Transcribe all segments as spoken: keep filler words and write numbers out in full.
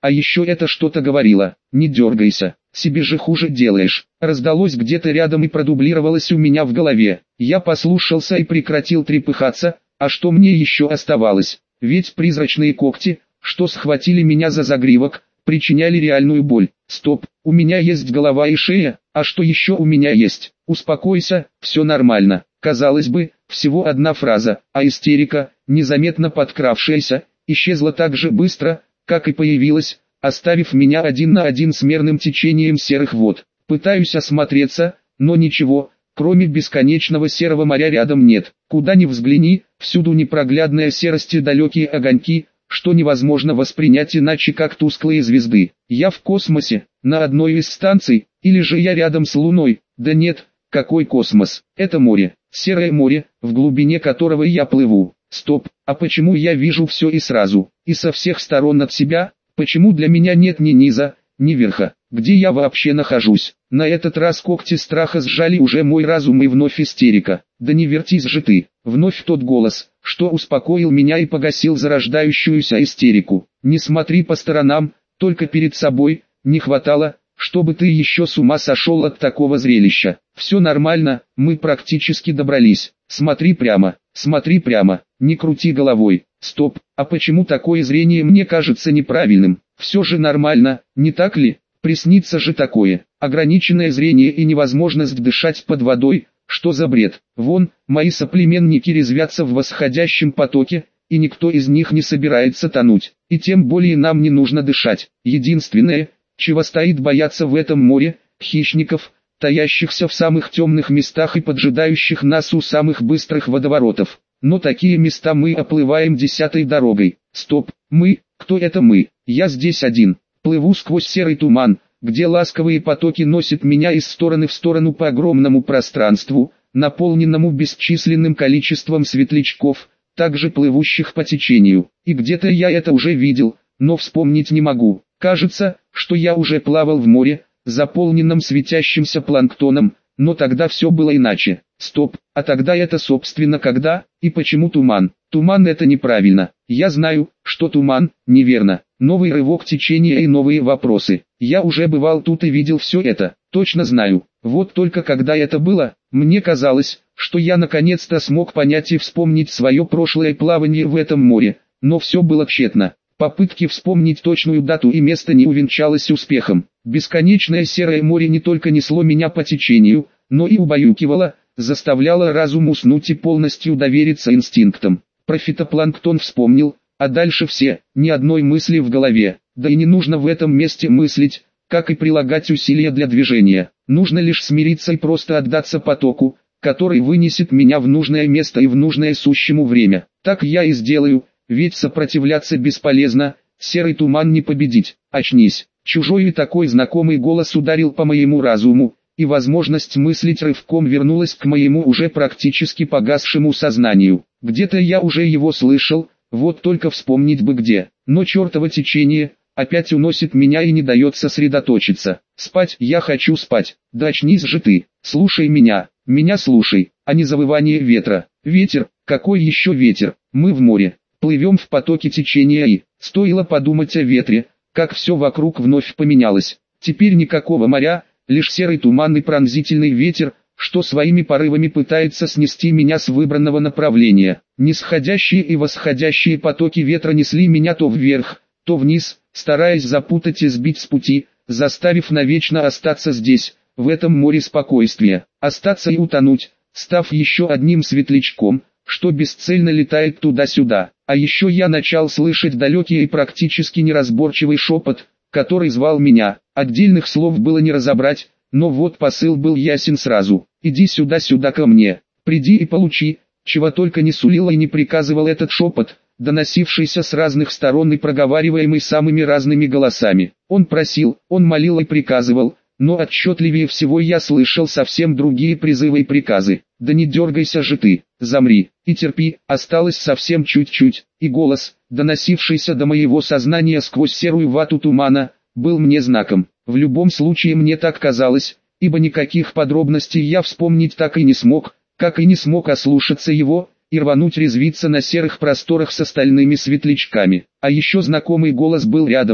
А еще это что-то говорило: «Не дергайся, себе же хуже делаешь». Раздалось где-то рядом и продублировалось у меня в голове. Я послушался и прекратил трепыхаться, а что мне еще оставалось? Ведь призрачные когти, что схватили меня за загривок, причиняли реальную боль. Стоп, у меня есть голова и шея, а что еще у меня есть? Успокойся, все нормально. Казалось бы, всего одна фраза, а истерика, незаметно подкравшаяся, исчезла так же быстро, как и появилась, оставив меня один на один с мерным течением серых вод. Пытаюсь осмотреться, но ничего, кроме бесконечного серого моря рядом нет. Куда ни взгляни, всюду непроглядная серость и далекие огоньки, что невозможно воспринять иначе как тусклые звезды. Я в космосе, на одной из станций, или же я рядом с Луной? Да нет, какой космос? Это море, серое море, в глубине которого я плыву. Стоп, а почему я вижу все и сразу, и со всех сторон от себя? Почему для меня нет ни низа, ни верха? Где я вообще нахожусь? На этот раз когти страха сжали уже мой разум и вновь истерика. Да не вертись же ты. Вновь тот голос, что успокоил меня и погасил зарождающуюся истерику. Не смотри по сторонам, только перед собой. Не хватало, чтобы ты еще с ума сошел от такого зрелища. Все нормально, мы практически добрались. Смотри прямо, смотри прямо, не крути головой. Стоп, а почему такое зрение мне кажется неправильным? Все же нормально, не так ли? Приснится же такое. Ограниченное зрение и невозможность дышать под водой. Что за бред? Вон, мои соплеменники резвятся в восходящем потоке, и никто из них не собирается тонуть. И тем более нам не нужно дышать. Единственное, чего стоит бояться в этом море, хищников, таящихся в самых темных местах и поджидающих нас у самых быстрых водоворотов. Но такие места мы оплываем десятой дорогой. Стоп, мы, кто это мы? Я здесь один. Плыву сквозь серый туман, где ласковые потоки носят меня из стороны в сторону по огромному пространству, наполненному бесчисленным количеством светлячков, также плывущих по течению. И где-то я это уже видел, но вспомнить не могу. Кажется, что я уже плавал в море, заполненном светящимся планктоном, но тогда все было иначе. Стоп, а тогда это собственно когда, и почему туман? Туман это неправильно. Я знаю, что туман, неверно. Новый рывок течения и новые вопросы. Я уже бывал тут и видел все это, точно знаю. Вот только когда это было, мне казалось, что я наконец-то смог понять и вспомнить свое прошлое плавание в этом море, но все было тщетно. Попытки вспомнить точную дату и место не увенчалось успехом. Бесконечное серое море не только несло меня по течению, но и убаюкивало, заставляло разум уснуть и полностью довериться инстинктам. Про фитопланктон вспомнил, а дальше все, ни одной мысли в голове. Да и не нужно в этом месте мыслить, как и прилагать усилия для движения. Нужно лишь смириться и просто отдаться потоку, который вынесет меня в нужное место и в нужное сущему время. Так я и сделаю, ведь сопротивляться бесполезно, серый туман не победить. Очнись. Чужой и такой знакомый голос ударил по моему разуму, и возможность мыслить рывком вернулась к моему уже практически погасшему сознанию. Где-то я уже его слышал, вот только вспомнить бы где. Но чертово течение опять уносит меня и не дает сосредоточиться. Спать, я хочу спать. Да очнись же ты, слушай меня, меня слушай, а не завывание ветра. Ветер, какой еще ветер? Мы в море, плывем в потоке течения и, стоило подумать о ветре, как все вокруг вновь поменялось. Теперь никакого моря, лишь серый туман и пронзительный ветер, что своими порывами пытается снести меня с выбранного направления. Нисходящие и восходящие потоки ветра несли меня то вверх, то вниз, стараясь запутать и сбить с пути, заставив навечно остаться здесь, в этом море спокойствия. Остаться и утонуть, став еще одним светлячком, что бесцельно летает туда-сюда. А еще я начал слышать далекий и практически неразборчивый шепот, который звал меня. Отдельных слов было не разобрать, но вот посыл был ясен сразу. Иди сюда-сюда ко мне, приди и получи, чего только не сулил и не приказывал этот шепот, доносившийся с разных сторон и проговариваемый самыми разными голосами. Он просил, он молил и приказывал, но отчетливее всего я слышал совсем другие призывы и приказы. Да не дергайся же ты, замри, и терпи, осталось совсем чуть-чуть. И голос, доносившийся до моего сознания сквозь серую вату тумана, был мне знаком. В любом случае мне так казалось, ибо никаких подробностей я вспомнить так и не смог, как и не смог ослушаться его, и рвануть резвиться на серых просторах с остальными светлячками. А еще знакомый голос был рядом,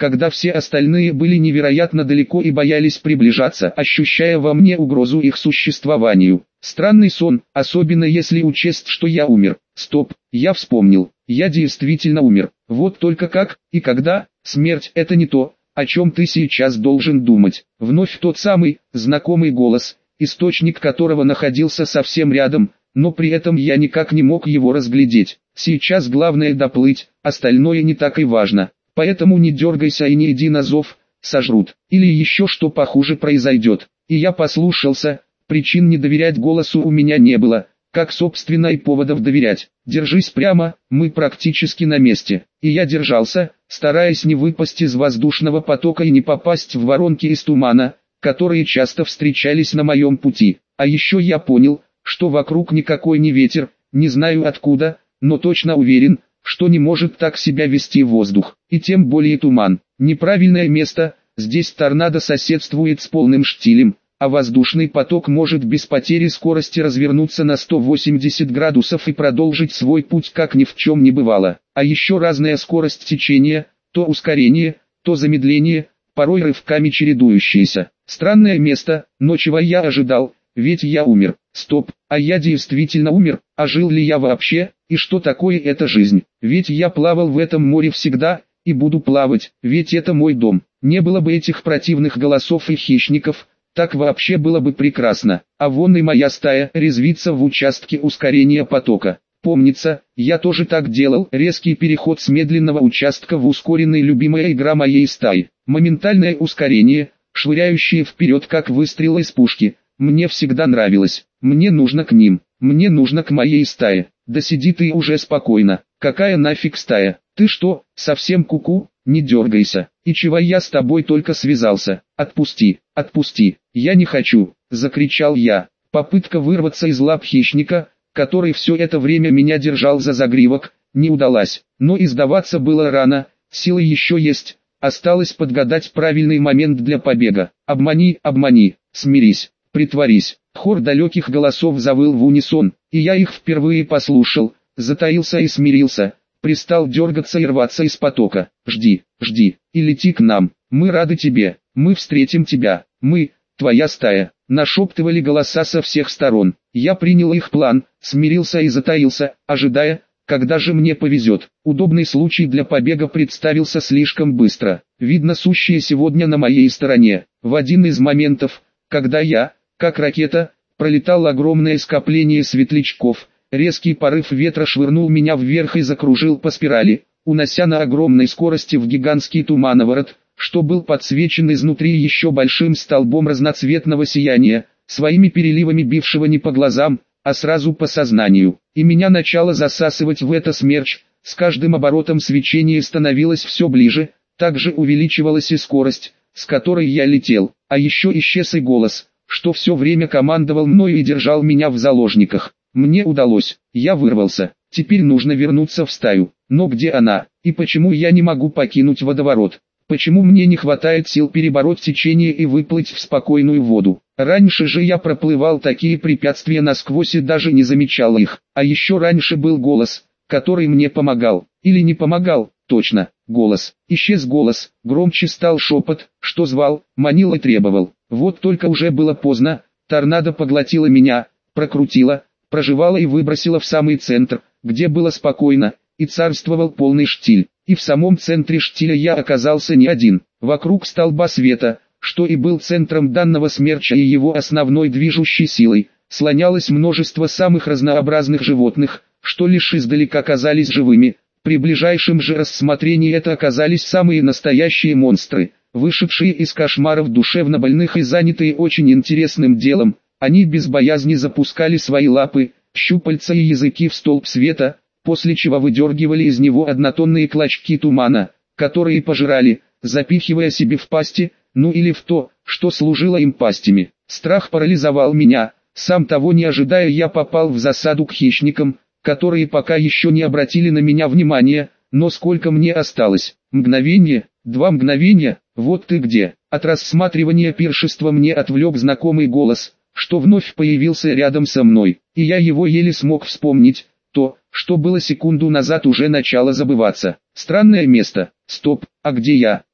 когда все остальные были невероятно далеко и боялись приближаться, ощущая во мне угрозу их существованию. Странный сон, особенно если учесть, что я умер. Стоп, я вспомнил, я действительно умер. Вот только как и когда? Смерть — это не то, о чем ты сейчас должен думать. Вновь тот самый, знакомый голос, источник которого находился совсем рядом, но при этом я никак не мог его разглядеть. Сейчас главное доплыть, остальное не так и важно. Поэтому не дергайся и не иди на зов, сожрут. Или еще что похуже произойдет. И я послушался, причин не доверять голосу у меня не было, как собственно и поводов доверять. Держись прямо, мы практически на месте. И я держался, стараясь не выпасть из воздушного потока и не попасть в воронки из тумана, которые часто встречались на моем пути. А еще я понял, что вокруг никакой не ветер, не знаю откуда, но точно уверен, что не может так себя вести воздух, и тем более туман. Неправильное место, здесь торнадо соседствует с полным штилем, а воздушный поток может без потери скорости развернуться на сто восемьдесят градусов и продолжить свой путь как ни в чем не бывало. А еще разная скорость течения, то ускорение, то замедление, порой рывками чередующиеся. Странное место, но чего я ожидал, ведь я умер. Стоп, а я действительно умер, а жил ли я вообще, и что такое эта жизнь? Ведь я плавал в этом море всегда, и буду плавать, ведь это мой дом. Не было бы этих противных голосов и хищников, так вообще было бы прекрасно. А вон и моя стая резвится в участке ускорения потока. Помнится, я тоже так делал. Резкий переход с медленного участка в ускоренный — любимая игра моей стаи. Моментальное ускорение, швыряющее вперед как выстрел из пушки, мне всегда нравилось. Мне нужно к ним, мне нужно к моей стае. Да сиди ты уже спокойно. Какая нафиг стая? Ты что, совсем куку? Не дергайся. И чего я с тобой только связался? Отпусти, отпусти. Я не хочу, закричал я. Попытка вырваться из лап хищника, который все это время меня держал за загривок, не удалась. Но и сдаваться было рано, силы еще есть. Осталось подгадать правильный момент для побега. Обмани, обмани, смирись, притворись. Хор далеких голосов завыл в унисон, и я их впервые послушал, затаился и смирился, пристал дергаться и рваться из потока. Жди, жди, и лети к нам, мы рады тебе, мы встретим тебя, мы, твоя стая. Нашептывали голоса со всех сторон. Я принял их план, смирился и затаился, ожидая, когда же мне повезет. Удобный случай для побега представился слишком быстро. Видно, сущее сегодня на моей стороне. В один из моментов, когда я, как ракета, пролетал огромное скопление светлячков, резкий порыв ветра швырнул меня вверх и закружил по спирали, унося на огромной скорости в гигантский тумановорот, что был подсвечен изнутри еще большим столбом разноцветного сияния, своими переливами бившего не по глазам, а сразу по сознанию. И меня начало засасывать в это смерч, с каждым оборотом свечение становилось все ближе, также увеличивалась и скорость, с которой я летел, а еще исчез и голос, что все время командовал мною и держал меня в заложниках. Мне удалось, я вырвался, теперь нужно вернуться в стаю. Но где она, и почему я не могу покинуть водоворот? Почему мне не хватает сил перебороть течение и выплыть в спокойную воду? Раньше же я проплывал такие препятствия насквозь и даже не замечал их. А еще раньше был голос, который мне помогал. Или не помогал, точно, голос. Исчез голос, громче стал шепот, что звал, манил и требовал. Вот только уже было поздно, торнадо поглотило меня, прокрутило, прожевало и выбросило в самый центр, где было спокойно, и царствовал полный штиль. И в самом центре штиля я оказался не один. Вокруг столба света, что и был центром данного смерча и его основной движущей силой, слонялось множество самых разнообразных животных, что лишь издалека казались живыми. При ближайшем же рассмотрении это оказались самые настоящие монстры, вышедшие из кошмаров душевно больных и занятые очень интересным делом. Они без боязни запускали свои лапы, щупальца и языки в столб света, после чего выдергивали из него однотонные клочки тумана, которые пожирали, запихивая себе в пасти, ну или в то, что служило им пастями. Страх парализовал меня, сам того не ожидая я попал в засаду к хищникам, которые пока еще не обратили на меня внимания, но сколько мне осталось? Мгновение, два мгновения, вот ты где. От рассматривания пиршества мне отвлек знакомый голос, что вновь появился рядом со мной, и я его еле смог вспомнить. То, что было секунду назад, уже начало забываться. Странное место. Стоп, а где я?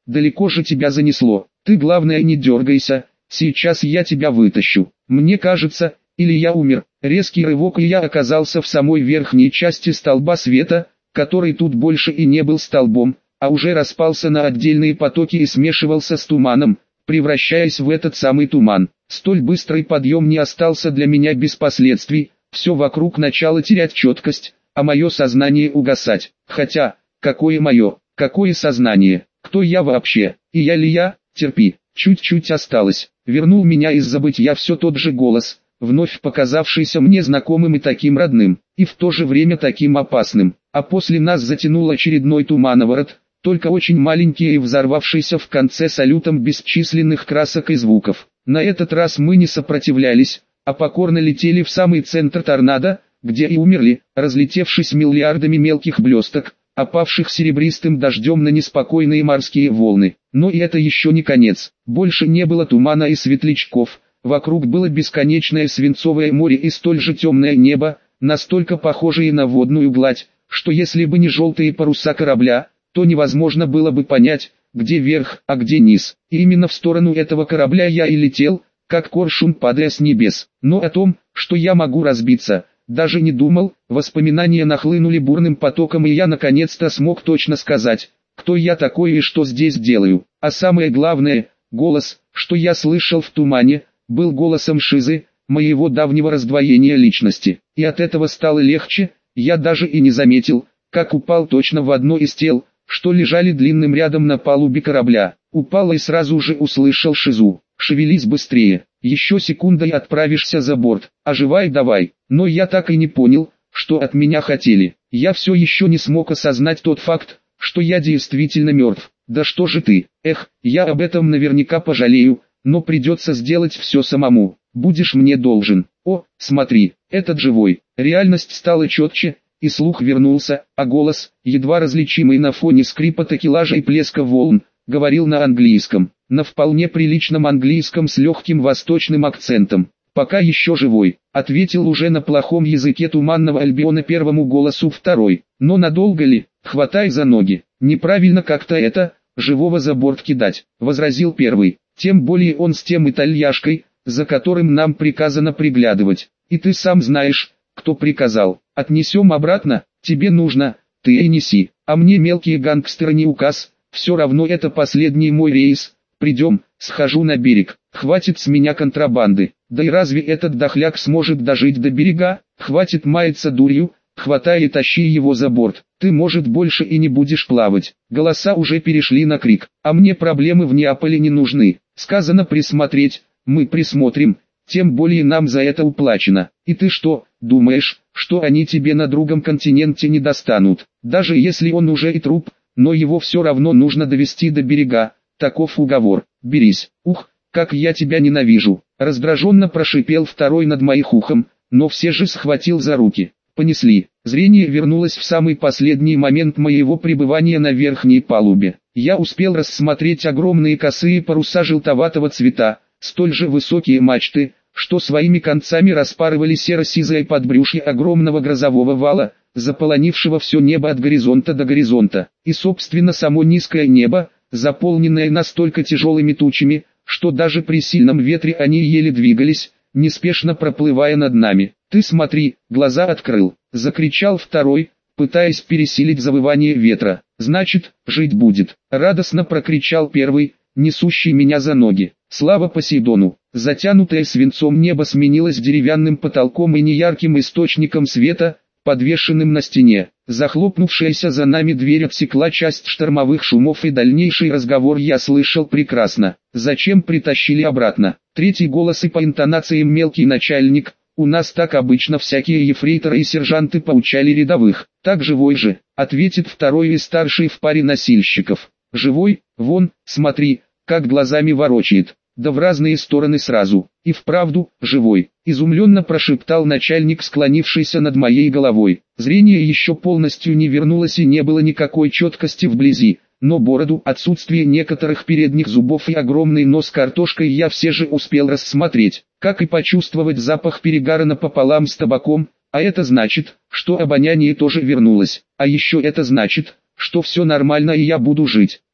далеко же тебя занесло. Ты главное не дергайся, сейчас я тебя вытащу. Мне кажется, или я умер. Резкий рывок, и я оказался в самой верхней части столба света, который тут больше и не был столбом, а уже распался на отдельные потоки и смешивался с туманом, превращаясь в этот самый туман. Столь быстрый подъем не остался для меня без последствий, все вокруг начало терять четкость, а мое сознание угасать. Хотя, какое мое, какое сознание, кто я вообще, и я ли я, терпи, чуть-чуть осталось. Вернул меня из забытья все тот же голос, вновь показавшийся мне знакомым и таким родным, и в то же время таким опасным. А после нас затянул очередной тумановорот, только очень маленький и взорвавшийся в конце салютом бесчисленных красок и звуков. На этот раз мы не сопротивлялись, а покорно летели в самый центр торнадо, где и умерли, разлетевшись миллиардами мелких блесток, опавших серебристым дождем на неспокойные морские волны. Но и это еще не конец. Больше не было тумана и светлячков, вокруг было бесконечное свинцовое море и столь же темное небо, настолько похожее на водную гладь, что если бы не желтые паруса корабля, то невозможно было бы понять, где верх, а где низ. И именно в сторону этого корабля я и летел, как коршун, падая с небес. Но о том, что я могу разбиться, даже не думал. Воспоминания нахлынули бурным потоком, и я наконец-то смог точно сказать, кто я такой и что здесь делаю. А самое главное, голос, что я слышал в тумане, был голосом Шизы, моего давнего раздвоения личности. И от этого стало легче, я даже и не заметил, как упал точно в одно из тел, что лежали длинным рядом на палубе корабля. Упал и сразу же услышал Шизу: «Шевелись быстрее, еще секунда и отправишься за борт, оживай давай». Но я так и не понял, что от меня хотели. Я все еще не смог осознать тот факт, что я действительно мертв. Да что же ты, эх, я об этом наверняка пожалею, но придется сделать все самому, будешь мне должен. О, смотри, этот живой. Реальность стала четче, и слух вернулся, а голос, едва различимый на фоне скрипа такелажа и плеска волн, говорил на английском, на вполне приличном английском с легким восточным акцентом. «Пока еще живой», — ответил уже на плохом языке Туманного Альбиона первому голосу второй. «Но надолго ли? Хватай за ноги. Неправильно как-то это, живого за борт кидать», — возразил первый. «Тем более он с тем итальяшкой, за которым нам приказано приглядывать. И ты сам знаешь, кто приказал. Отнесем обратно, тебе нужно, ты и неси. А мне мелкие гангстеры не указ, все равно это последний мой рейс. Придем, схожу на берег, хватит с меня контрабанды. Да и разве этот дохляк сможет дожить до берега? Хватит маяться дурью, хватай и тащи его за борт. Ты, может, больше и не будешь плавать». Голоса уже перешли на крик. «А мне проблемы в Неаполе не нужны. Сказано присмотреть, мы присмотрим, тем более нам за это уплачено. И ты что, думаешь, что они тебе на другом континенте не достанут? Даже если он уже и труп, но его все равно нужно довести до берега. Таков уговор. Берись». «Ух, как я тебя ненавижу!» Раздраженно прошипел второй над моим ухом, но все же схватил за руки. Понесли. Зрение вернулось в самый последний момент моего пребывания на верхней палубе. Я успел рассмотреть огромные косые паруса желтоватого цвета, столь же высокие мачты, что своими концами распарывали серо-сизое подбрюшье огромного грозового вала, заполонившего все небо от горизонта до горизонта. И собственно само низкое небо, заполненное настолько тяжелыми тучами, что даже при сильном ветре они еле двигались, неспешно проплывая над нами. «Ты смотри, глаза открыл!» — закричал второй, пытаясь пересилить завывание ветра. «Значит, жить будет!» — радостно прокричал первый, несущий меня за ноги. Слава Посейдону! Затянутое свинцом небо сменилось деревянным потолком и неярким источником света, подвешенным на стене. Захлопнувшаяся за нами дверь отсекла часть штормовых шумов, и дальнейший разговор я слышал прекрасно. «Зачем притащили обратно?» Третий голос и по интонациям мелкий начальник. «У нас так обычно всякие ефрейторы и сержанты поучали рядовых». «Так живой же», — ответит второй и старший в паре носильщиков. «Живой? Вон, смотри, как глазами ворочает. Да в разные стороны сразу. И вправду, живой», — изумленно прошептал начальник, склонившийся над моей головой. Зрение еще полностью не вернулось и не было никакой четкости вблизи, но бороду, отсутствие некоторых передних зубов и огромный нос картошкой я все же успел рассмотреть, как и почувствовать запах перегара напополам с табаком, а это значит, что обоняние тоже вернулось, а еще это значит, что все нормально и я буду жить.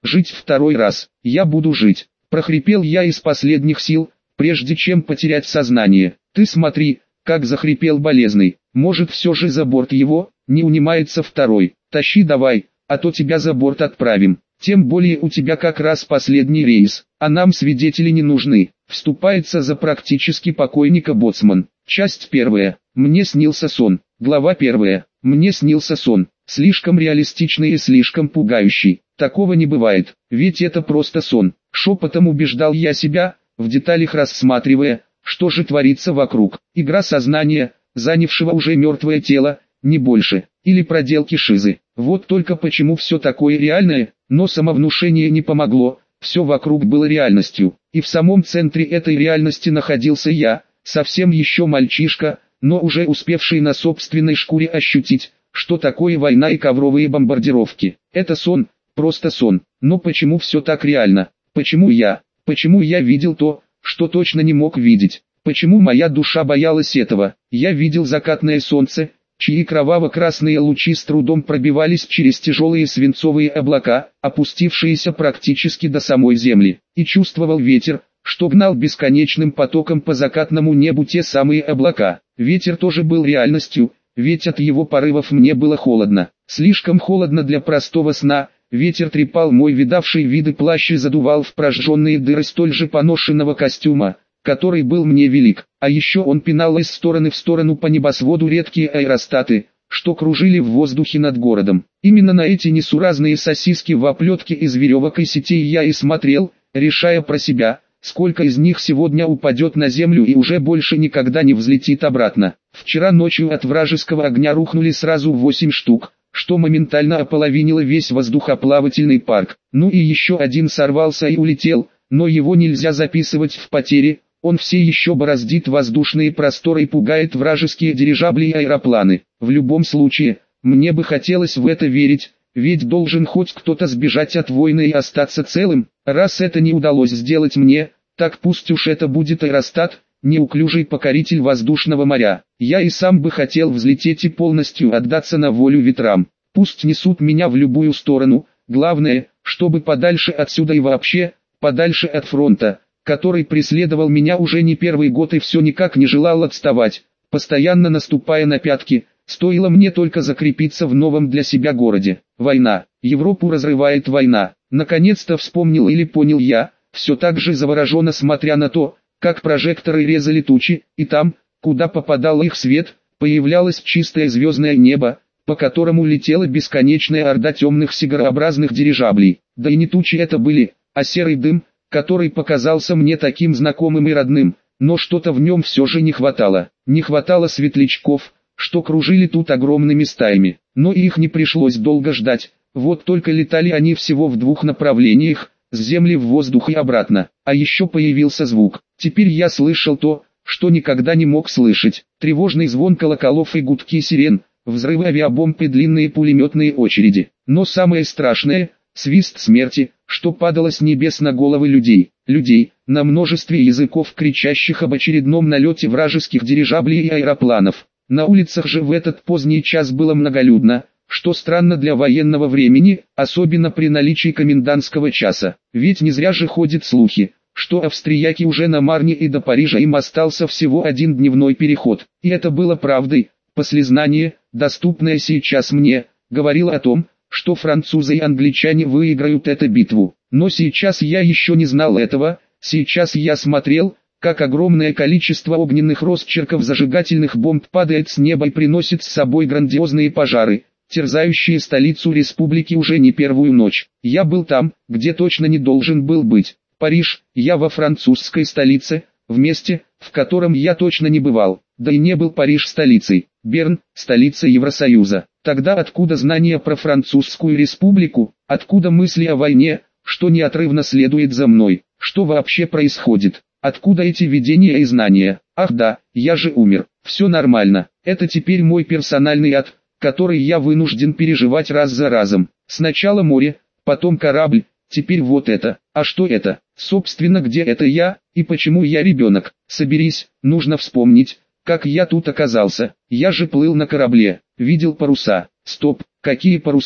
Жить второй раз. Я буду жить. Прохрипел я из последних сил, прежде чем потерять сознание. Ты смотри, как захрипел болезный. Может все же за борт его, не унимается второй. Тащи давай, а то тебя за борт отправим. Тем более у тебя как раз последний рейс, а нам свидетели не нужны. Вступается за практически покойника боцман. Часть первая. Мне снился сон. Глава первая. Мне снился сон. Слишком реалистичный и слишком пугающий. Такого не бывает, ведь это просто сон. Шепотом убеждал я себя, в деталях рассматривая, что же творится вокруг. Игра сознания, занявшего уже мертвое тело, не больше. Или проделки шизы. Вот только почему все такое реальное, но самовнушение не помогло. Все вокруг было реальностью. И в самом центре этой реальности находился я, совсем еще мальчишка, но уже успевший на собственной шкуре ощутить, что такое война и ковровые бомбардировки. Это сон, просто сон. Но почему все так реально? Почему я? Почему я видел то, что точно не мог видеть? Почему моя душа боялась этого? Я видел закатное солнце, чьи кроваво-красные лучи с трудом пробивались через тяжелые свинцовые облака, опустившиеся практически до самой земли, и чувствовал ветер, что гнал бесконечным потоком по закатному небу те самые облака. Ветер тоже был реальностью, ведь от его порывов мне было холодно. Слишком холодно для простого сна. Ветер трепал мой видавший виды плащ и задувал в прожженные дыры столь же поношенного костюма, который был мне велик. А еще он пинал из стороны в сторону по небосводу редкие аэростаты, что кружили в воздухе над городом. Именно на эти несуразные сосиски в оплетке из веревок и сетей я и смотрел, решая про себя, сколько из них сегодня упадет на землю и уже больше никогда не взлетит обратно. Вчера ночью от вражеского огня рухнули сразу восемь штук, что моментально ополовинило весь воздухоплавательный парк. Ну и еще один сорвался и улетел, но его нельзя записывать в потери, он все еще бороздит воздушные просторы и пугает вражеские дирижабли и аэропланы. В любом случае, мне бы хотелось в это верить, ведь должен хоть кто-то сбежать от войны и остаться целым. Раз это не удалось сделать мне, так пусть уж это будет аэростат, неуклюжий покоритель воздушного моря. Я и сам бы хотел взлететь и полностью отдаться на волю ветрам. Пусть несут меня в любую сторону, главное, чтобы подальше отсюда и вообще, подальше от фронта, который преследовал меня уже не первый год и все никак не желал отставать, постоянно наступая на пятки. Стоило мне только закрепиться в новом для себя городе. Война. Европу разрывает война. Наконец-то вспомнил или понял я, все так же завороженно смотря на то, как прожекторы резали тучи, и там, куда попадал их свет, появлялось чистое звездное небо, по которому летела бесконечная орда темных сигарообразных дирижаблей. Да и не тучи это были, а серый дым, который показался мне таким знакомым и родным, но что-то в нем все же не хватало. Не хватало светлячков, что кружили тут огромными стаями, но и их не пришлось долго ждать, вот только летали они всего в двух направлениях, с земли в воздух и обратно, а еще появился звук. Теперь я слышал то, что никогда не мог слышать, тревожный звон колоколов и гудки сирен, взрывы авиабомб и длинные пулеметные очереди, но самое страшное — свист смерти, что падало с небес на головы людей, людей, на множестве языков кричащих об очередном налете вражеских дирижаблей и аэропланов. На улицах же в этот поздний час было многолюдно, что странно для военного времени, особенно при наличии комендантского часа. Ведь не зря же ходят слухи, что австрияки уже на Марне и до Парижа им остался всего один дневной переход. И это было правдой. Послезнание, доступное сейчас мне, говорило о том, что французы и англичане выиграют эту битву. Но сейчас я еще не знал этого, сейчас я смотрел, как огромное количество огненных росчерков зажигательных бомб падает с неба и приносит с собой грандиозные пожары, терзающие столицу республики уже не первую ночь. Я был там, где точно не должен был быть. Париж, я во французской столице, в месте, в котором я точно не бывал. Да и не был Париж столицей, Берн, столица Евросоюза. Тогда откуда знания про французскую республику, откуда мысли о войне, что неотрывно следует за мной, что вообще происходит? Откуда эти видения и знания? Ах да, я же умер. Все нормально. Это теперь мой персональный ад, который я вынужден переживать раз за разом. Сначала море, потом корабль, теперь вот это. А что это? Собственно, где это я, и почему я ребенок? Соберись, нужно вспомнить, как я тут оказался. Я же плыл на корабле, видел паруса. Стоп, какие паруса?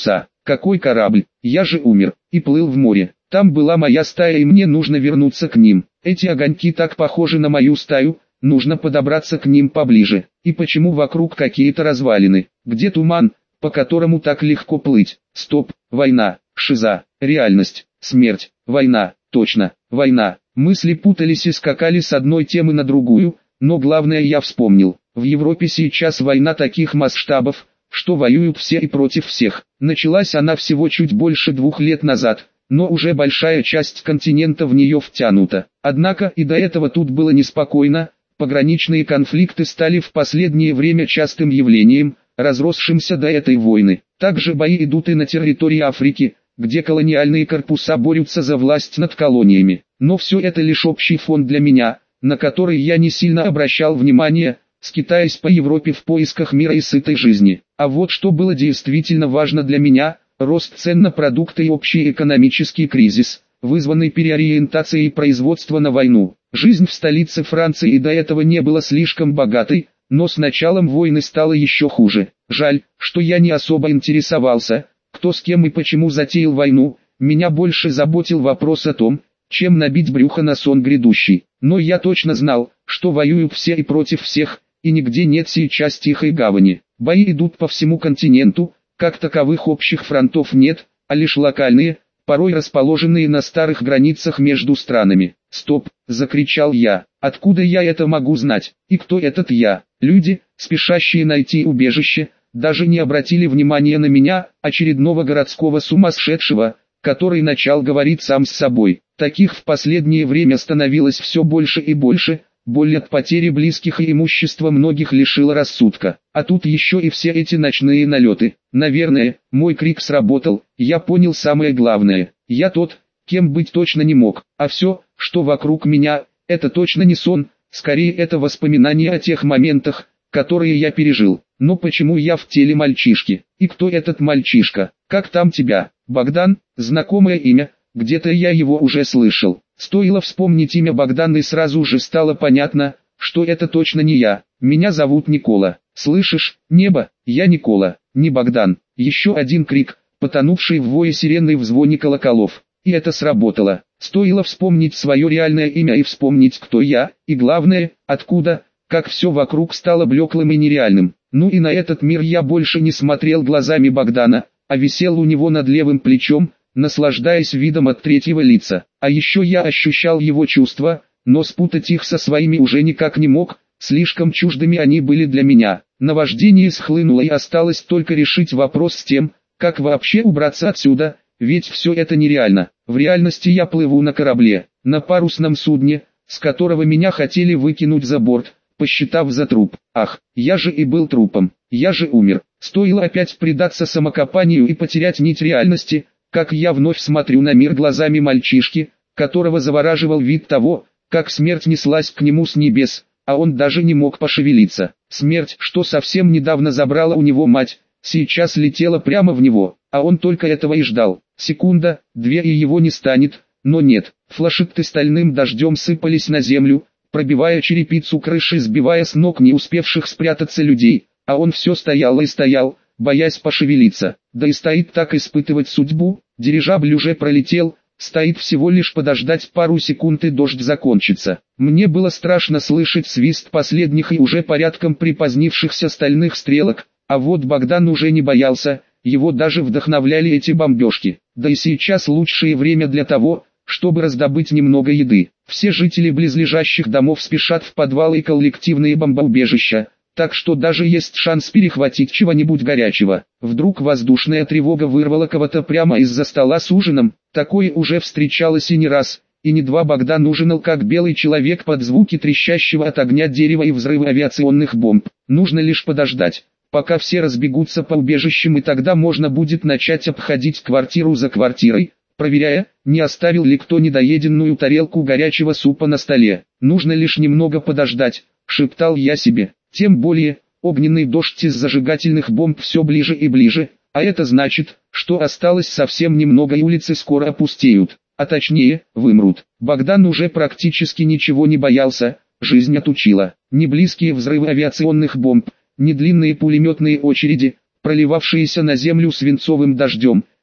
Какой корабль? Я же умер и плыл в море. Там была моя стая и мне нужно вернуться к ним. Эти огоньки так похожи на мою стаю, нужно подобраться к ним поближе. И почему вокруг какие-то развалины? Где туман, по которому так легко плыть? Стоп, война, шиза, реальность, смерть, война, точно, война. Мысли путались и скакали с одной темы на другую, но главное я вспомнил. В Европе сейчас война таких масштабов, что воюют все и против всех. Началась она всего чуть больше двух лет назад, но уже большая часть континента в нее втянута. Однако и до этого тут было неспокойно, пограничные конфликты стали в последнее время частым явлением, разросшимся до этой войны. Также бои идут и на территории Африки, где колониальные корпуса борются за власть над колониями. Но все это лишь общий фон для меня, на который я не сильно обращал внимание, скитаясь по Европе в поисках мира и сытой жизни. А вот что было действительно важно для меня – рост цен на продукты и общий экономический кризис, вызванный переориентацией производства на войну. Жизнь в столице Франции и до этого не была слишком богатой, но с началом войны стало еще хуже. Жаль, что я не особо интересовался, кто с кем и почему затеял войну, меня больше заботил вопрос о том, чем набить брюхо на сон грядущий. Но я точно знал, что воюют все и против всех, и нигде нет сейчас тихой гавани. Бои идут по всему континенту, как таковых общих фронтов нет, а лишь локальные, порой расположенные на старых границах между странами. «Стоп!» – закричал я. «Откуда я это могу знать? И кто этот я?» Люди, спешащие найти убежище, даже не обратили внимания на меня, очередного городского сумасшедшего, который начал говорить сам с собой. Таких в последнее время становилось все больше и больше. Боль от потери близких и имущества многих лишила рассудка. А тут еще и все эти ночные налеты. Наверное, мой крик сработал, я понял самое главное. Я тот, кем быть точно не мог. А все, что вокруг меня, это точно не сон, скорее это воспоминания о тех моментах, которые я пережил. Но почему я в теле мальчишки? И кто этот мальчишка? Как там тебя? Богдан? Знакомое имя, где-то я его уже слышал. Стоило вспомнить имя Богдана и сразу же стало понятно, что это точно не я. Меня зовут Никола. Слышишь, небо, я Никола, не Богдан. Еще один крик, потонувший в вое сирены и в звоне колоколов. И это сработало. Стоило вспомнить свое реальное имя и вспомнить, кто я, и главное, откуда, как все вокруг стало блеклым и нереальным. Ну и на этот мир я больше не смотрел глазами Богдана, а висел у него над левым плечом, наслаждаясь видом от третьего лица. А еще я ощущал его чувства, но спутать их со своими уже никак не мог, слишком чуждыми они были для меня. Наваждение схлынуло и осталось только решить вопрос с тем, как вообще убраться отсюда, ведь все это нереально. В реальности я плыву на корабле, на парусном судне, с которого меня хотели выкинуть за борт, посчитав за труп. Ах, я же и был трупом, я же умер. Стоило опять предаться самокопанию и потерять нить реальности, как я вновь смотрю на мир глазами мальчишки, которого завораживал вид того, как смерть неслась к нему с небес, а он даже не мог пошевелиться. Смерть, что совсем недавно забрала у него мать, сейчас летела прямо в него, а он только этого и ждал. Секунда, две и его не станет, но нет. Флашетты стальным дождем сыпались на землю, пробивая черепицу крыши, сбивая с ног не успевших спрятаться людей, а он все стоял и стоял, боясь пошевелиться. Да и стоит так испытывать судьбу, дирижабль уже пролетел, стоит всего лишь подождать пару секунд и дождь закончится. Мне было страшно слышать свист последних и уже порядком припозднившихся стальных стрелок, а вот Богдан уже не боялся, его даже вдохновляли эти бомбежки. Да и сейчас лучшее время для того, чтобы раздобыть немного еды. Все жители близлежащих домов спешат в подвалы и коллективные бомбоубежища, так что даже есть шанс перехватить чего-нибудь горячего. Вдруг воздушная тревога вырвала кого-то прямо из-за стола с ужином, такое уже встречалось и не раз, и не два. Богдан ужинал как белый человек под звуки трещащего от огня дерева и взрыва авиационных бомб. Нужно лишь подождать, пока все разбегутся по убежищам, и тогда можно будет начать обходить квартиру за квартирой, проверяя, не оставил ли кто недоеденную тарелку горячего супа на столе. Нужно лишь немного подождать, шептал я себе. Тем более, огненный дождь из зажигательных бомб все ближе и ближе, а это значит, что осталось совсем немного и улицы скоро опустеют, а точнее, вымрут. Богдан уже практически ничего не боялся, жизнь отучила. Ни близкие взрывы авиационных бомб, ни длинные пулеметные очереди, проливавшиеся на землю свинцовым дождем,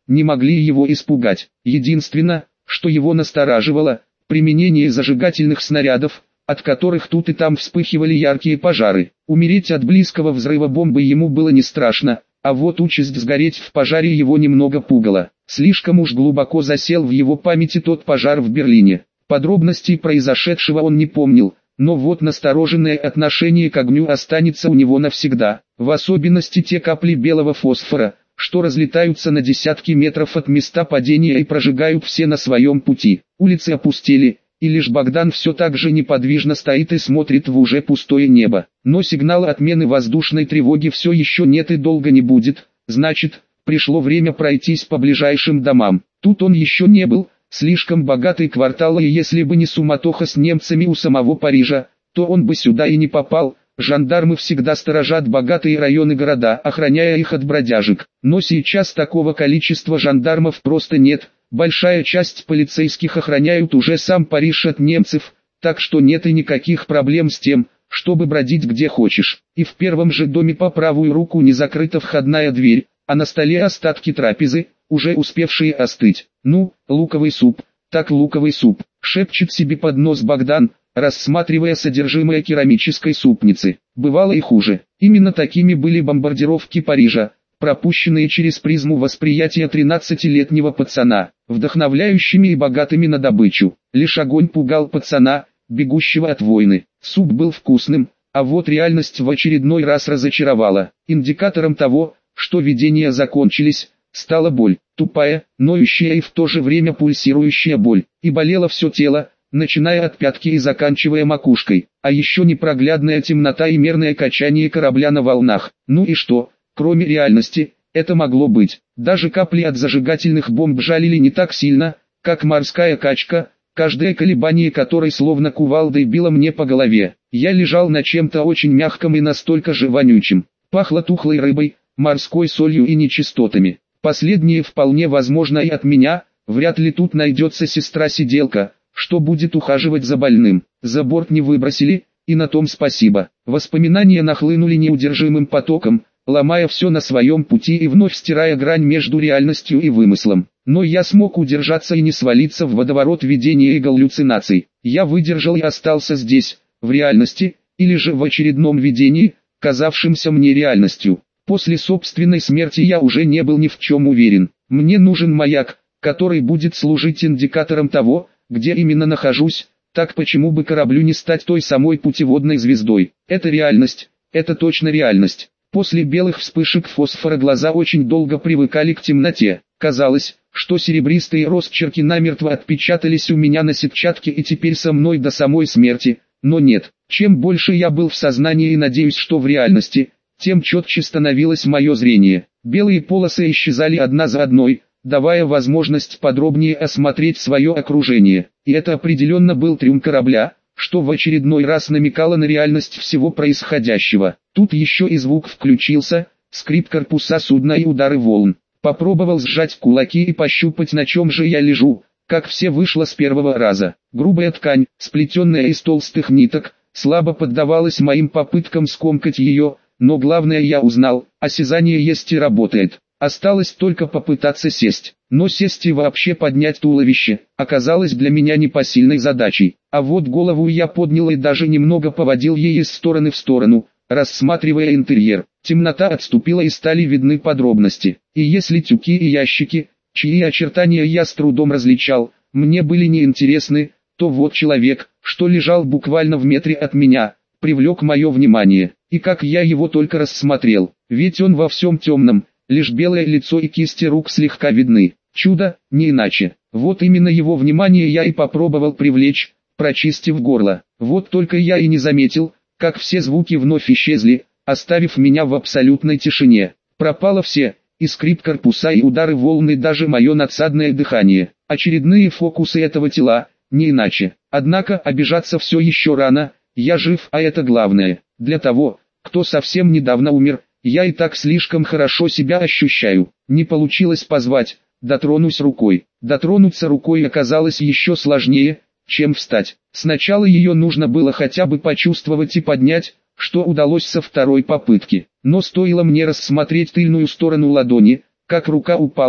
не могли его испугать. Единственное, что его настораживало, применение зажигательных снарядов, от которых тут и там вспыхивали яркие пожары. Умереть от близкого взрыва бомбы ему было не страшно, а вот участь сгореть в пожаре его немного пугала. Слишком уж глубоко засел в его памяти тот пожар в Берлине. Подробностей произошедшего он не помнил, но вот настороженное отношение к огню останется у него навсегда. В особенности те капли белого фосфора, что разлетаются на десятки метров от места падения и прожигают все на своем пути. Улицы опустели, и лишь Богдан все так же неподвижно стоит и смотрит в уже пустое небо. Но сигнала отмены воздушной тревоги все еще нет и долго не будет, значит, пришло время пройтись по ближайшим домам. Тут он еще не был, слишком богатый квартал, и если бы не суматоха с немцами у самого Парижа, то он бы сюда и не попал. Жандармы всегда сторожат богатые районы города, охраняя их от бродяжек. Но сейчас такого количества жандармов просто нет. Большая часть полицейских охраняют уже сам Париж от немцев, так что нет и никаких проблем с тем, чтобы бродить где хочешь. И в первом же доме по правую руку не закрыта входная дверь, а на столе остатки трапезы, уже успевшие остыть. Ну, луковый суп, так луковый суп, шепчет себе под нос Богдан, рассматривая содержимое керамической супницы. Бывало и хуже. Именно такими были бомбардировки Парижа, пропущенные через призму восприятия тринадцатилетнего пацана, вдохновляющими и богатыми на добычу. Лишь огонь пугал пацана, бегущего от войны. Суп был вкусным, а вот реальность в очередной раз разочаровала. Индикатором того, что видения закончились, стала боль. Тупая, ноющая и в то же время пульсирующая боль. И болело все тело, начиная от пятки и заканчивая макушкой. А еще непроглядная темнота и мерное качание корабля на волнах. Ну и что? Кроме реальности, это могло быть. Даже капли от зажигательных бомб жалили не так сильно, как морская качка, каждое колебание которой словно кувалдой било мне по голове. Я лежал на чем-то очень мягком и настолько же вонючем. Пахло тухлой рыбой, морской солью и нечистотами. Последнее вполне возможно и от меня, вряд ли тут найдется сестра-сиделка, что будет ухаживать за больным. За борт не выбросили, и на том спасибо. Воспоминания нахлынули неудержимым потоком, ломая все на своем пути и вновь стирая грань между реальностью и вымыслом. Но я смог удержаться и не свалиться в водоворот видения и галлюцинаций. Я выдержал и остался здесь, в реальности, или же в очередном видении, казавшемся мне реальностью. После собственной смерти я уже не был ни в чем уверен. Мне нужен маяк, который будет служить индикатором того, где именно нахожусь, так почему бы кораблю не стать той самой путеводной звездой. Это реальность, это точно реальность. После белых вспышек фосфора глаза очень долго привыкали к темноте. Казалось, что серебристые росчерки намертво отпечатались у меня на сетчатке и теперь со мной до самой смерти. Но нет, чем больше я был в сознании и надеюсь, что в реальности, тем четче становилось мое зрение. Белые полосы исчезали одна за одной, давая возможность подробнее осмотреть свое окружение. И это определенно был трюм корабля, что в очередной раз намекало на реальность всего происходящего. Тут еще и звук включился, скрип корпуса судна и удары волн. Попробовал сжать кулаки и пощупать, на чем же я лежу, как все вышло с первого раза. Грубая ткань, сплетенная из толстых ниток, слабо поддавалась моим попыткам скомкать ее, но главное я узнал, осязание есть и работает. Осталось только попытаться сесть, но сесть и вообще поднять туловище, оказалось для меня непосильной задачей. А вот голову я поднял и даже немного поводил ей из стороны в сторону, рассматривая интерьер. Темнота отступила и стали видны подробности. И если тюки и ящики, чьи очертания я с трудом различал, мне были неинтересны, то вот человек, что лежал буквально в метре от меня, привлек мое внимание. И как я его только рассмотрел, ведь он во всем темном. Лишь белое лицо и кисти рук слегка видны. Чудо, не иначе. Вот именно его внимание я и попробовал привлечь, прочистив горло. Вот только я и не заметил, как все звуки вновь исчезли, оставив меня в абсолютной тишине. Пропало все, и скрип корпуса, и удары волны, даже мое надсадное дыхание. Очередные фокусы этого тела, не иначе. Однако обижаться все еще рано, я жив, а это главное. Для того, кто совсем недавно умер, я и так слишком хорошо себя ощущаю. Не получилось позвать, дотронусь рукой. Дотронуться рукой оказалось еще сложнее, чем встать. Сначала ее нужно было хотя бы почувствовать и поднять, что удалось со второй попытки. Но стоило мне рассмотреть тыльную сторону ладони, как рука упала,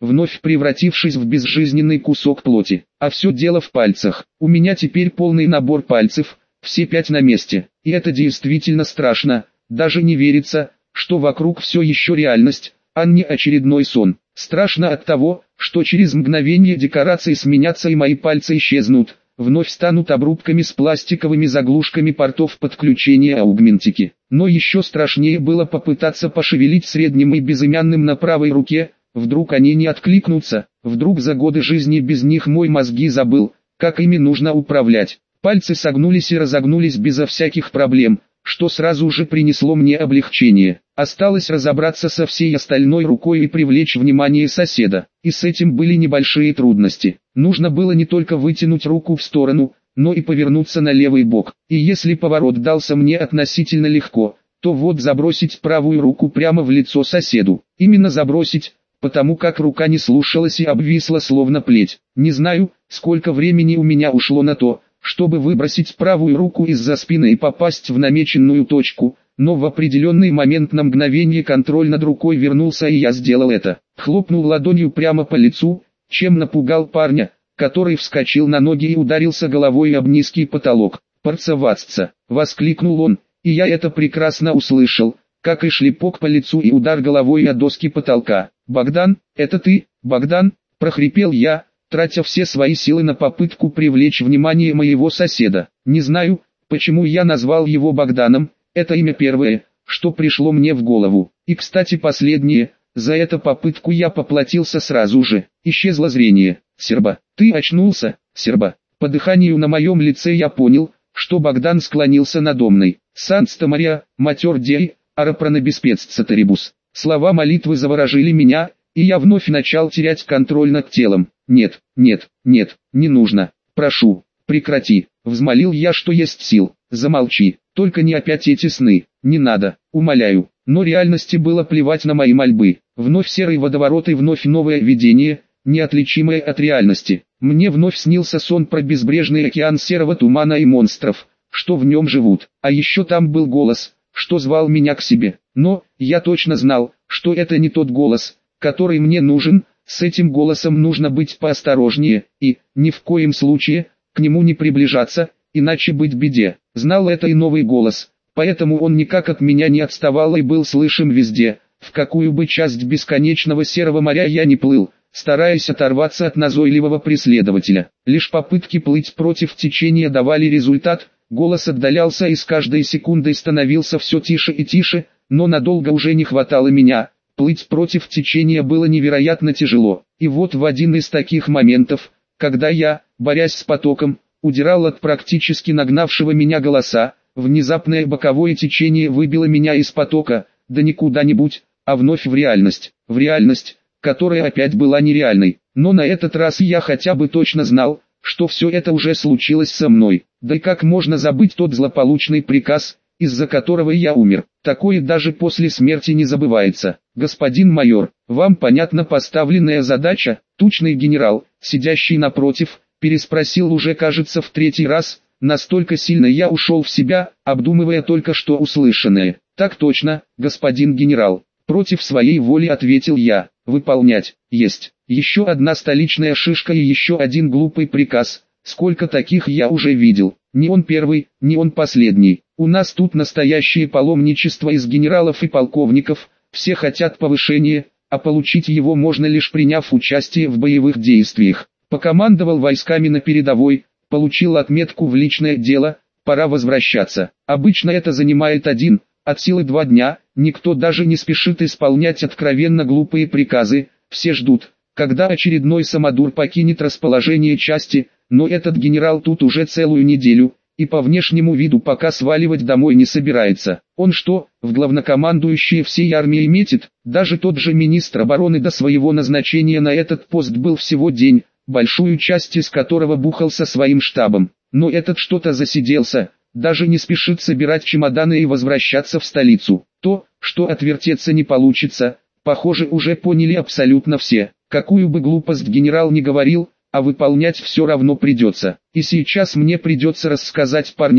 вновь превратившись в безжизненный кусок плоти. А все дело в пальцах. У меня теперь полный набор пальцев, все пять на месте. И это действительно страшно, даже не верится, что вокруг все еще реальность, а не очередной сон. Страшно от того, что через мгновение декорации сменятся и мои пальцы исчезнут, вновь станут обрубками с пластиковыми заглушками портов подключения аугментики. Но еще страшнее было попытаться пошевелить средним и безымянным на правой руке, вдруг они не откликнутся, вдруг за годы жизни без них мой мозги забыл, как ими нужно управлять. Пальцы согнулись и разогнулись безо всяких проблем, что сразу же принесло мне облегчение. Осталось разобраться со всей остальной рукой и привлечь внимание соседа. И с этим были небольшие трудности. Нужно было не только вытянуть руку в сторону, но и повернуться на левый бок. И если поворот дался мне относительно легко, то вот забросить правую руку прямо в лицо соседу. Именно забросить, потому как рука не слушалась и обвисла словно плеть. Не знаю, сколько времени у меня ушло на то, чтобы выбросить правую руку из-за спины и попасть в намеченную точку, но в определенный момент на мгновение контроль над рукой вернулся, и я сделал это. Хлопнул ладонью прямо по лицу, чем напугал парня, который вскочил на ноги и ударился головой об низкий потолок. «Порцеваться!» — воскликнул он, и я это прекрасно услышал, как и шлепок по лицу и удар головой о доски потолка. «Богдан, это ты, Богдан?» — прохрипел я, тратя все свои силы на попытку привлечь внимание моего соседа. Не знаю, почему я назвал его Богданом, это имя первое, что пришло мне в голову. И кстати последнее, за эту попытку я поплатился сразу же. Исчезло зрение. «Серба, ты очнулся, Серба?» По дыханию на моем лице я понял, что Богдан склонился надо мной. «Санста Мария, матер дей, арапранобеспеццаторибус». Слова молитвы заворожили меня, и я вновь начал терять контроль над телом. «Нет, нет, нет, не нужно. Прошу, прекрати», — взмолил я, что есть сил. «Замолчи, только не опять эти сны, не надо, умоляю». Но реальности было плевать на мои мольбы. Вновь серый водоворот и вновь новое видение, неотличимое от реальности. Мне вновь снился сон про безбрежный океан серого тумана и монстров, что в нем живут. А еще там был голос, что звал меня к себе. Но, я точно знал, что это не тот голос, который мне нужен. С этим голосом нужно быть поосторожнее, и, ни в коем случае, к нему не приближаться, иначе быть беде. Знал это и новый голос, поэтому он никак от меня не отставал и был слышим везде, в какую бы часть бесконечного серого моря я ни плыл, стараясь оторваться от назойливого преследователя. Лишь попытки плыть против течения давали результат, голос отдалялся и с каждой секундой становился все тише и тише, но надолго уже не хватало меня. Плыть против течения было невероятно тяжело, и вот в один из таких моментов, когда я, борясь с потоком, удирал от практически нагнавшего меня голоса, внезапное боковое течение выбило меня из потока, да не куда-нибудь, а вновь в реальность, в реальность, которая опять была нереальной. Но на этот раз я хотя бы точно знал, что все это уже случилось со мной. Да и как можно забыть тот злополучный приказ, из-за которого я умер? Такое даже после смерти не забывается. «Господин майор, вам понятна поставленная задача?» Тучный генерал, сидящий напротив, переспросил уже, кажется, в третий раз. Настолько сильно я ушел в себя, обдумывая только что услышанное. «Так точно, господин генерал», — против своей воли ответил я. «Выполнять, есть». Еще одна столичная шишка и еще один глупый приказ. Сколько таких я уже видел. Не он первый, не он последний. У нас тут настоящее паломничество из генералов и полковников. Все хотят повышения, а получить его можно лишь приняв участие в боевых действиях. Покомандовал войсками на передовой, получил отметку в личное дело, пора возвращаться. Обычно это занимает один, от силы два дня, никто даже не спешит исполнять откровенно глупые приказы, все ждут, когда очередной самодур покинет расположение части, но этот генерал тут уже целую неделю, и по внешнему виду пока сваливать домой не собирается. Он что, в главнокомандующие всей армией метит? Даже тот же министр обороны до своего назначения на этот пост был всего день, большую часть из которого бухал со своим штабом. Но этот что-то засиделся, даже не спешит собирать чемоданы и возвращаться в столицу. То, что отвертеться не получится, похоже, уже поняли абсолютно все. Какую бы глупость генерал ни говорил, а выполнять все равно придется. И сейчас мне придется рассказать парням,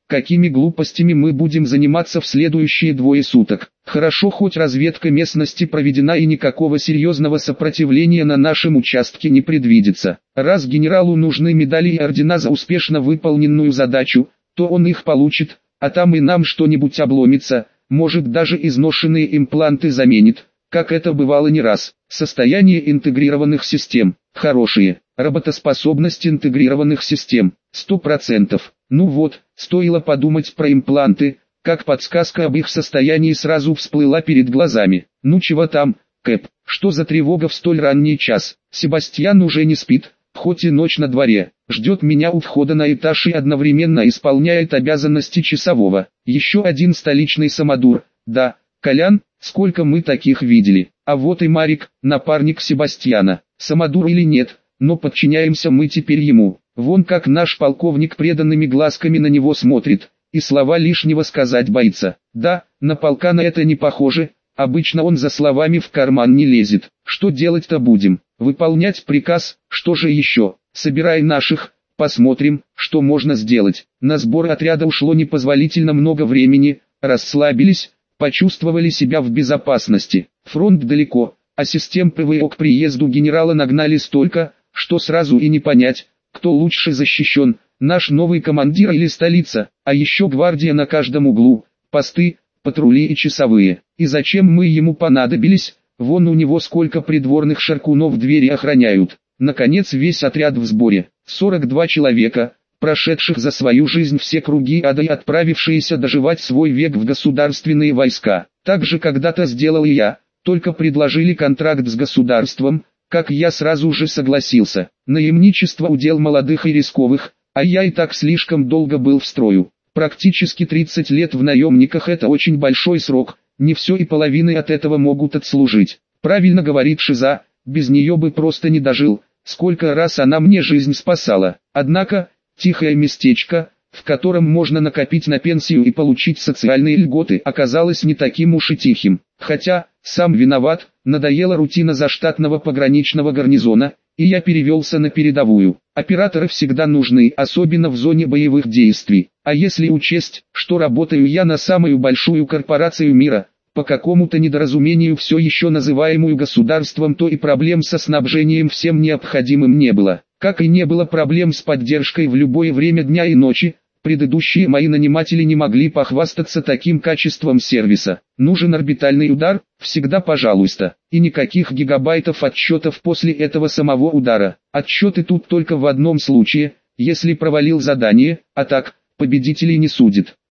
какими глупостями мы будем заниматься в следующие двое суток. Хорошо, хоть разведка местности проведена и никакого серьезного сопротивления на нашем участке не предвидится. Раз генералу нужны медали и ордена за успешно выполненную задачу, то он их получит, а там и нам что-нибудь обломится, может даже изношенные импланты заменит, как это бывало не раз. Состояние интегрированных систем – хорошие. Работоспособность интегрированных систем – сто процентов. Ну вот, стоило подумать про импланты, как подсказка об их состоянии сразу всплыла перед глазами. Ну чего там, Кэп, что за тревога в столь ранний час? Себастьян уже не спит, хоть и ночь на дворе, ждет меня у входа на этаж и одновременно исполняет обязанности часового. Еще один столичный самодур, да, Колян, сколько мы таких видели. А вот и Марик, напарник Себастьяна, самодур или нет, но подчиняемся мы теперь ему. Вон как наш полковник преданными глазками на него смотрит, и слова лишнего сказать боится. Да, на полка на это не похоже, обычно он за словами в карман не лезет. Что делать-то будем? Выполнять приказ, что же еще? Собирай наших, посмотрим, что можно сделать. На сбор отряда ушло непозволительно много времени, расслабились, почувствовали себя в безопасности. Фронт далеко, а систем ПВО к приезду генерала нагнали столько, что сразу и не понять, кто лучше защищен, наш новый командир или столица, а еще гвардия на каждом углу, посты, патрули и часовые. И зачем мы ему понадобились? Вон у него сколько придворных шаркунов двери охраняют. Наконец весь отряд в сборе, сорок два человека, прошедших за свою жизнь все круги ада и отправившиеся доживать свой век в государственные войска. Так же когда-то сделал и я, только предложили контракт с государством, как я сразу же согласился. Наемничество удел молодых и рисковых, а я и так слишком долго был в строю. Практически тридцать лет в наемниках — это очень большой срок, не все и половины от этого могут отслужить. Правильно говорит Шиза, без нее бы просто не дожил, сколько раз она мне жизнь спасала. Однако, тихое местечко, в котором можно накопить на пенсию и получить социальные льготы, оказалось не таким уж и тихим. Хотя, сам виноват, надоела рутина заштатного пограничного гарнизона, и я перевелся на передовую. Операторы всегда нужны, особенно в зоне боевых действий. А если учесть, что работаю я на самую большую корпорацию мира, по какому-то недоразумению все еще называемую государством, то и проблем со снабжением всем необходимым не было. Как и не было проблем с поддержкой в любое время дня и ночи. Предыдущие мои наниматели не могли похвастаться таким качеством сервиса. Нужен орбитальный удар? Всегда пожалуйста. И никаких гигабайтов отчетов после этого самого удара. Отчеты тут только в одном случае, если провалил задание, а так, победителей не судит.